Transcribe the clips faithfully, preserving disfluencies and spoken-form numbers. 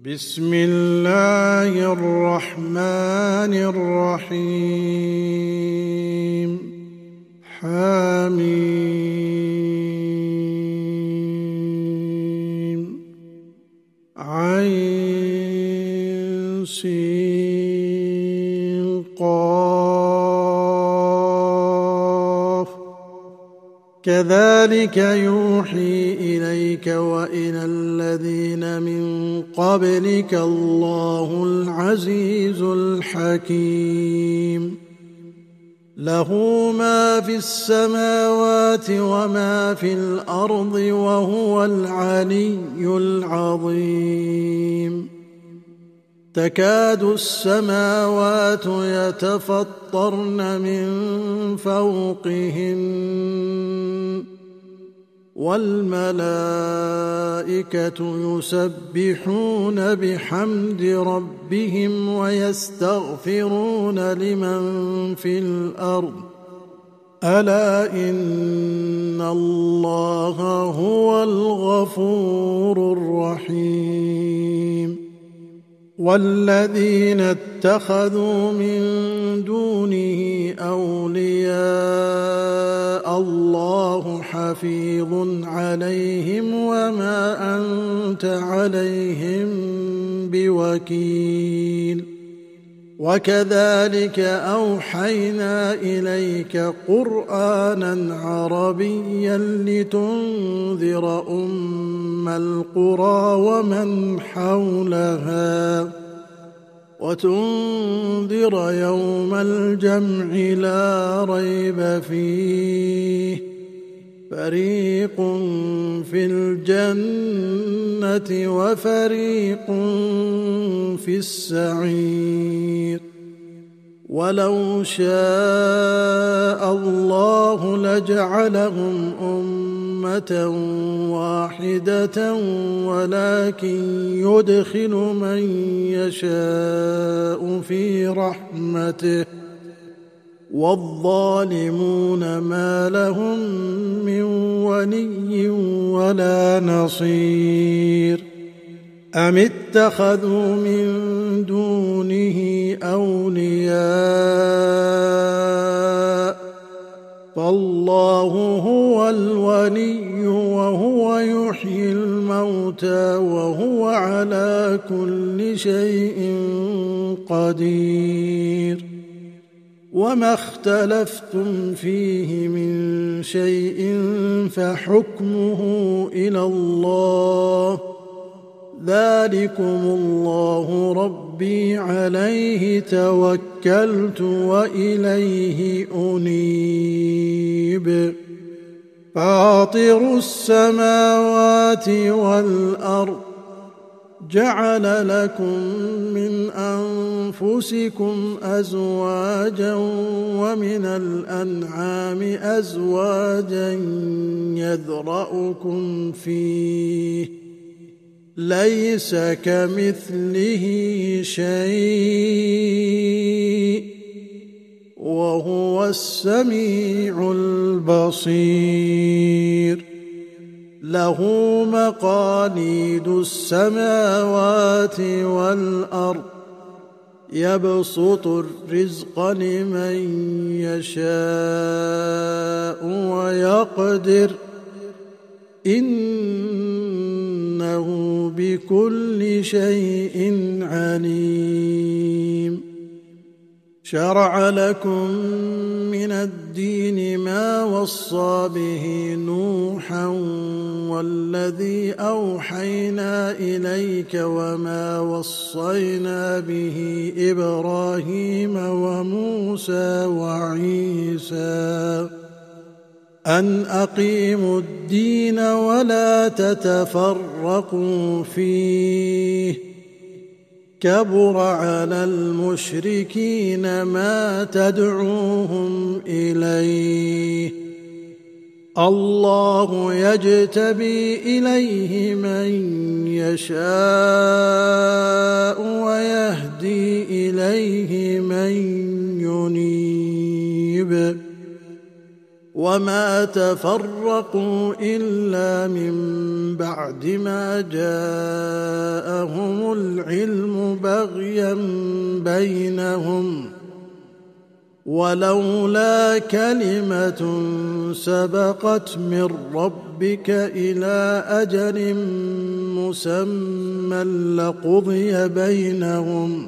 بسم الله الرحمن الرحيم حميم عين سين قاف كذلك يوحي إليك وإلى الذين من قبلك الله العزيز الحكيم له ما في السماوات وما في الأرض وهو العلي العظيم تكاد السماوات يتفطرن من فوقهن والملائكة يسبحون بحمد ربهم ويستغفرون لمن في الأرض ألا إن الله هو الغفور الرحيم والذين اتخذوا من دونه أولياء الله حفيظ عليهم وما أنت عليهم بوكيل وكذلك أوحينا إليك قرآنا عربيا لتنذر أم القرى ومن حولها وتنذر يوم الجمع لا ريب فيه فريق في الجنة وفريق في السعير ولو شاء الله لجعلهم أمة واحدة ولكن يدخل من يشاء في رحمته والظالمون ما لهم من ولي ولا نصير أم اتخذوا من دونه أولياء فالله هو الولي وهو يحيي الموتى وهو على كل شيء قدير وما اختلفتم فيه من شيء فحكمه إلى الله ذلكم الله ربي عليه توكلت وإليه أنيب فاطر السماوات والأرض جعل لكم من أنفسكم أزواجا ومن الأنعام أزواجا يذرأكم فيه ليس كمثله شيء وهو السميع البصير له مقاليد السماوات والأرض يبسط الرزق لمن يشاء ويقدر إنه بكل شيء عليم شرع لكم من الدين ما وصى به نوحا والذي أوحينا إليك وما وصينا به إبراهيم وموسى وعيسى أن أقيموا الدين ولا تتفرقوا فيه كبر على المشركين ما تدعوهم إليه الله يجتبي إليه من يشاء ويهدي إليه من ينيب وما تفرقوا إلا من بعد ما جاءهم العلم بغيا بينهم ولولا كلمة سبقت من ربك إلى أجل مسمى لقضي بينهم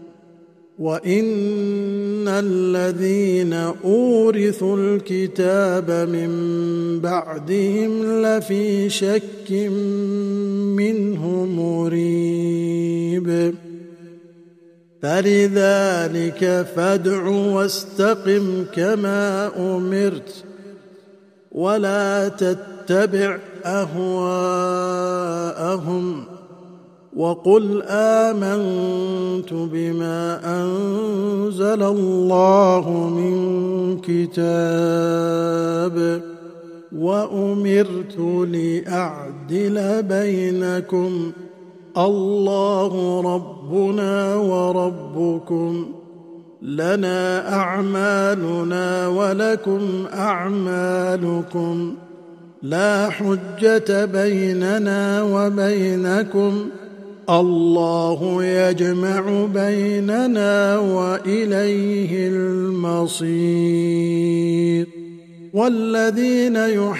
وإن الذين أورثوا الكتاب من بعدهم لفي شك منه مريب فلذلك فادع واستقم كما أمرت ولا تتبع أهواءهم وقل آمنت بما أنزل الله من كتاب وأمرت لأعدل بينكم الله ربنا وربكم لنا أعمالنا ولكم أعمالكم لا حجة بيننا وبينكم الله يجمع بيننا وإليه المصير والذين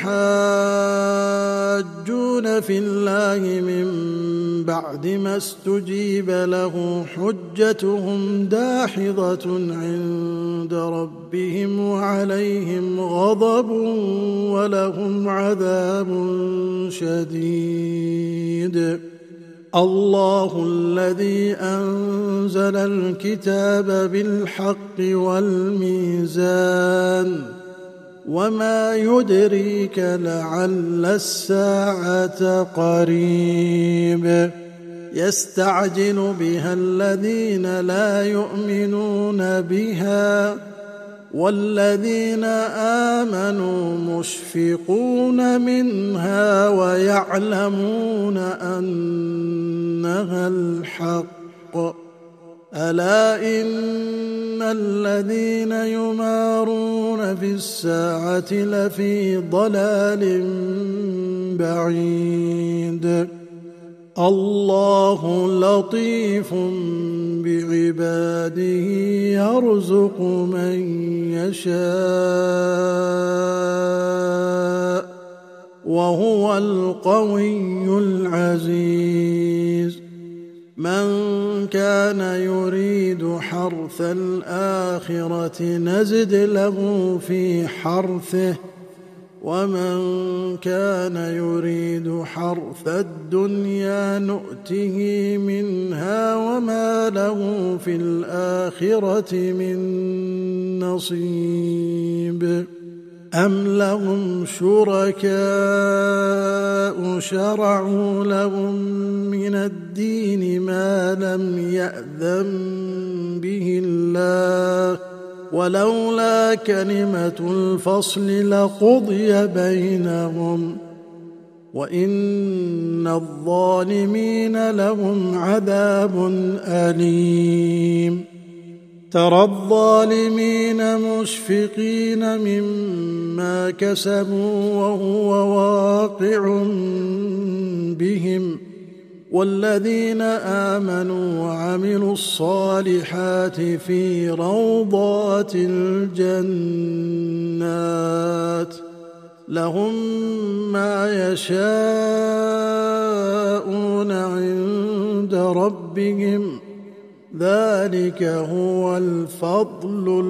يحاجون في الله من بعد ما استجيب له حجتهم داحضة عند ربهم وعليهم غضب ولهم عذاب شديد الله الذي أنزل الكتاب بالحق والميزان وما يدريك لعل الساعة قريب يستعجل بها الذين لا يؤمنون بها والذين آمنوا مشفقون منها ويعلمون أنها الحق ألا إن الذين يمارون في الساعة لفي ضلال بعيد الله لطيف بعباده يرزق من يشاء وهو القوي العزيز من كان يريد حرث الآخرة نزد له في حرثه ومن كان يريد حرث الدنيا نؤته منها وما له في الآخرة من نصيب أم لهم شركاء شرعوا لهم من الدين ما لم يأذن به الله ولولا كلمة الفصل لقضي بينهم وإن الظالمين لهم عذاب أليم ترى الظالمين مشفقين مما كسبوا وهو واقع بهم والذين آمنوا وعملوا الصالحات في روضات الجنات لهم ما يشاءون عند ربهم ذلك هو الفضل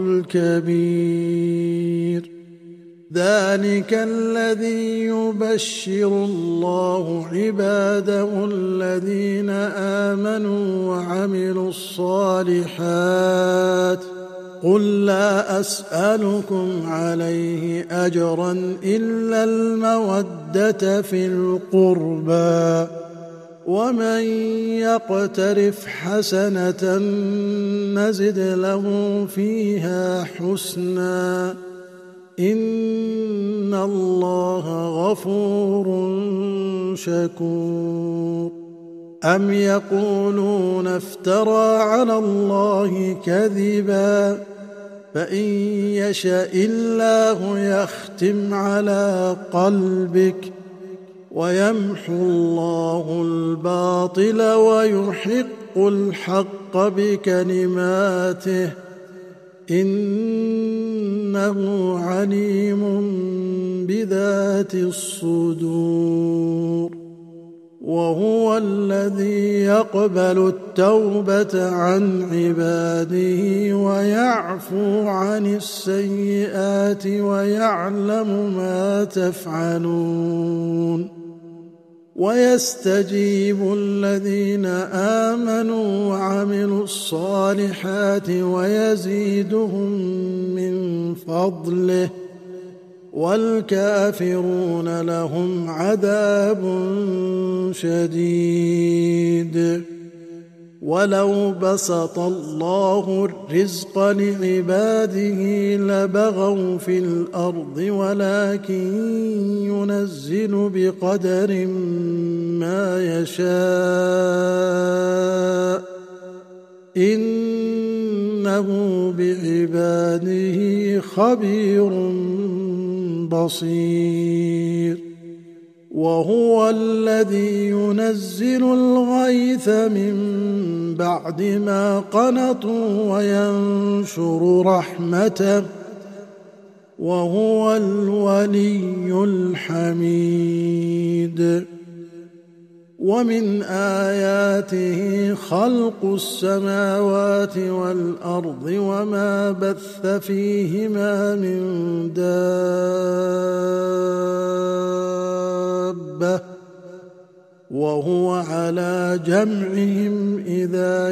الكبير ذلك الذي يبشر الله عباده الذين آمنوا وعملوا الصالحات قل لا أسألكم عليه أجرا إلا المودة في القربى ومن يقترف حسنة نزد له فيها حسنا إن الله غفور شكور أم يقولون افترى على الله كذبا فإن يشاء الله يختم على قلبك ويمحو الله الباطل ويحق الحق بكلماته إنه عليم بذات الصدور وهو الذي يقبل التوبة عن عباده ويعفو عن السيئات ويعلم ما تفعلون ويستجيب الذين آمنوا وعملوا الصالحات ويزيدهم من فضله والكافرون لهم عذاب شديد ولو بسط الله الرزق لعباده لبغوا في الأرض ولكن ينزل بقدر ما يشاء إنه بعباده خبير بصير وهو الذي ينزل الغيث من بعد ما قنطوا وينشر رحمته وهو الولي الحميد ومن آياته خلق السماوات والأرض وما بث فيهما من دابة وهو على جمعهم إذا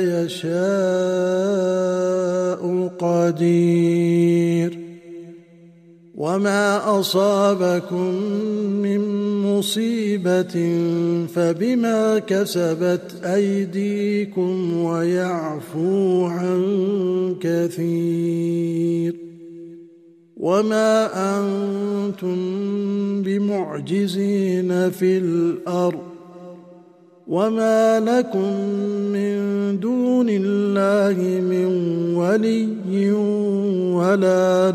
يشاء قدير وما أصابكم من مصيبة فبما كسبت أيديكم ويعفو عن كثير وما أنتم بمعجزين في الأرض وما لكم من دون الله من ولي ولا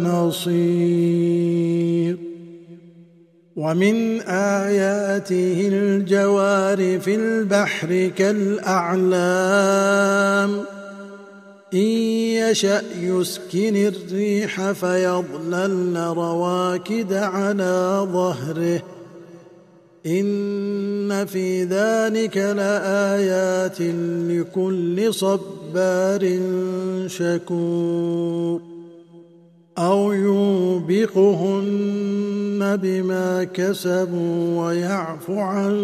نصير ومن آياته الجوار في البحر كالأعلام إن يشأ يسكن الريح فيظللن رواكد على ظهره إن في ذلك لآيات لكل صبار شكور أو يوبقهن بما كسبوا ويعفو عن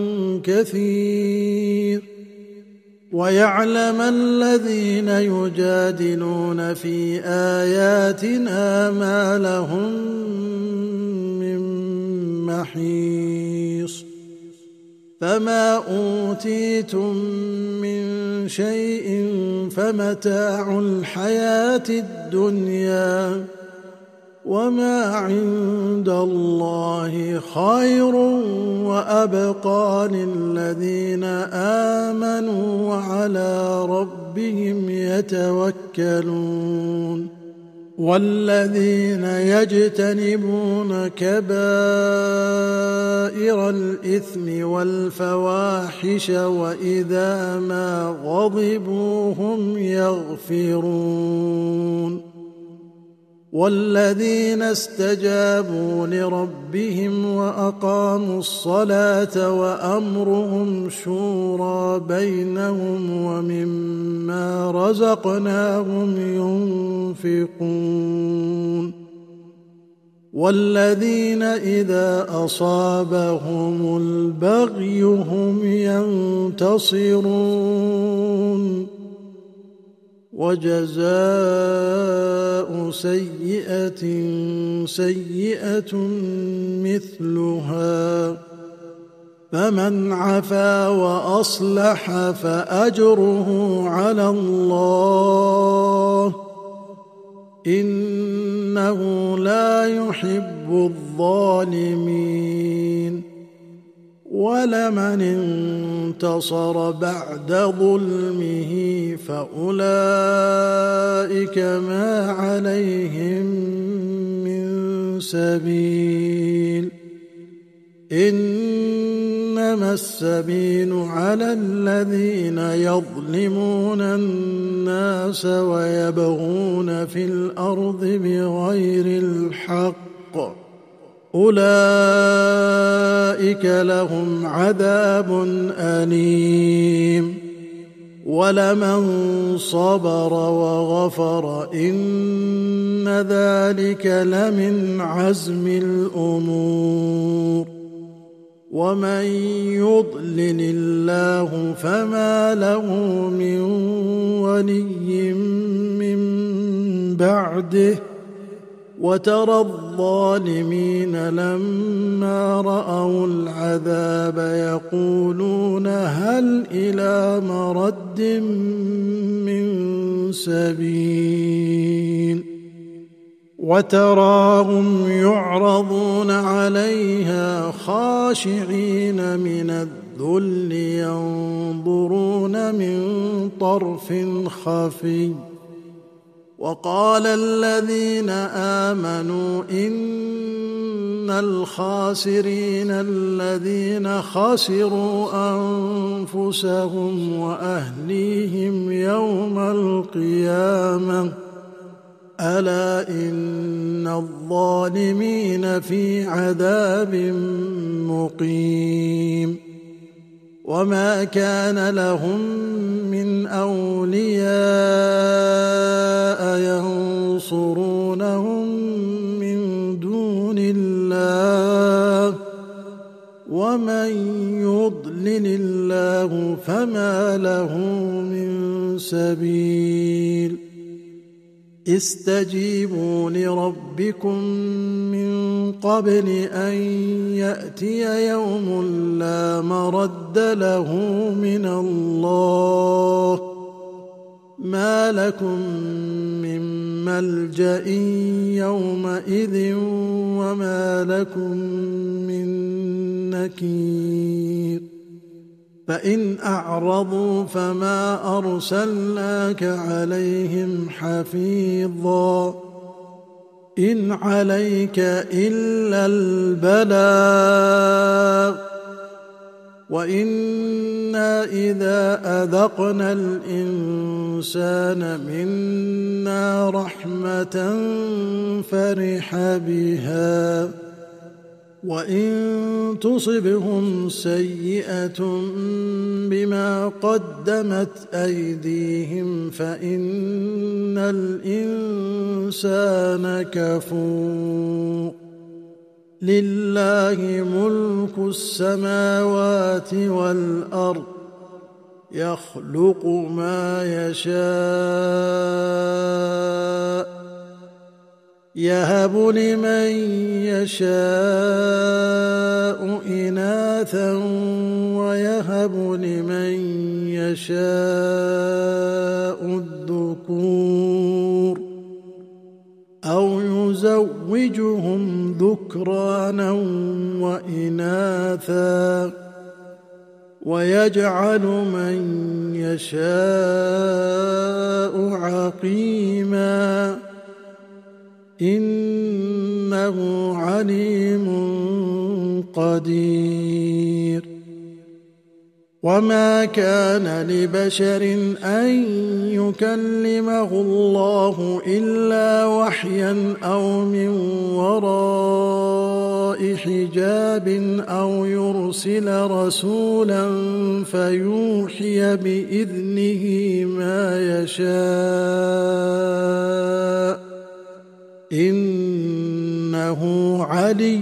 كثير ويعلم الذين يجادلون في آياتنا ما لهم من محيص فما أوتيتم من شيء فمتاع الحياة الدنيا وما عند الله خير وأبقى للذين آمنوا وعلى ربهم يتوكلون والذين يجتنبون كبائر الإثم والفواحش وإذا ما غضبوا هم يغفرون والذين استجابوا لربهم وأقاموا الصلاة وأمرهم شورى بينهم ومما رزقناهم ينفقون والذين إذا أصابهم البغي هم ينتصرون وجزاء سيئة سيئة مثلها فمن عفا وأصلح فأجره على الله إنه لا يحب الظالمين ولمن انتصر بعد ظلمه فأولئك ما عليهم من سبيل إنما السبيل على الذين يظلمون الناس ويبغون في الأرض بغير الحق أولئك لهم عذاب أليم ولمن صبر وغفر إن ذلك لمن عزم الأمور ومن يضلل الله فما له من ولي من بعده وترى الظالمين لما رأوا العذاب يقولون هل إلى مرد من سبيل وتراهم يعرضون عليها خاشعين من الذل ينظرون من طرف خفي وقال الذين آمنوا إن الخاسرين الذين خسروا أنفسهم وأهليهم يوم القيامة ألا إن الظالمين في عذاب مقيم وما كان لهم من أولياء ينصرونهم من دون الله ومن يضلل الله فما له من سبيل استجيبوا لربكم من قبل أن يأتي يوم لا مرد له من الله ما لكم من ملجأ يومئذ وما لكم من نكير فإن أعرضوا فما أرسلناك عليهم حفيظا إن عليك إلا البلاغ وإنا إذا أذقنا الإنسان منا رحمة فرح بها وإن تصبهم سيئة بما قدمت أيديهم فإن الإنسان كفور لله ملك السماوات والأرض يخلق ما يشاء يهب لمن يشاء إناثا ويهب لمن يشاء الذكور أو يزوجهم ذكرانا وإناثا ويجعل من يشاء عقيما إنه عليم قدير وما كان لبشر أن يكلمه الله إلا وحيا أو من وراء حجاب أو يرسل رسولا فيوحي بإذنه ما يشاء إنه علي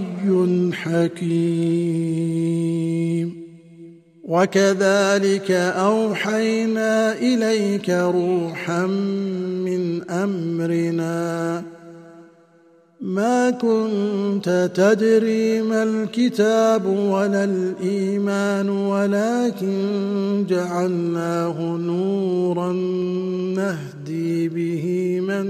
حكيم وكذلك أوحينا إليك روحا من أمرنا ما كنت تدري ما الكتاب ولا الإيمان ولكن جعلناه نورا نهدي به من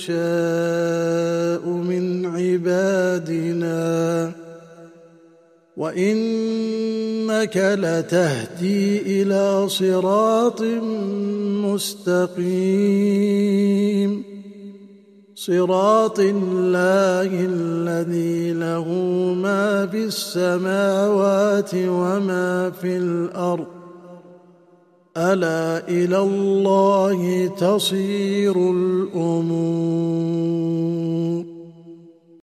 نشاء من عبادنا وإنك لتهدي إلى صراط مستقيم صراط الله الذي له ما في السماوات وما في الأرض ألا إلى الله تصير الأمور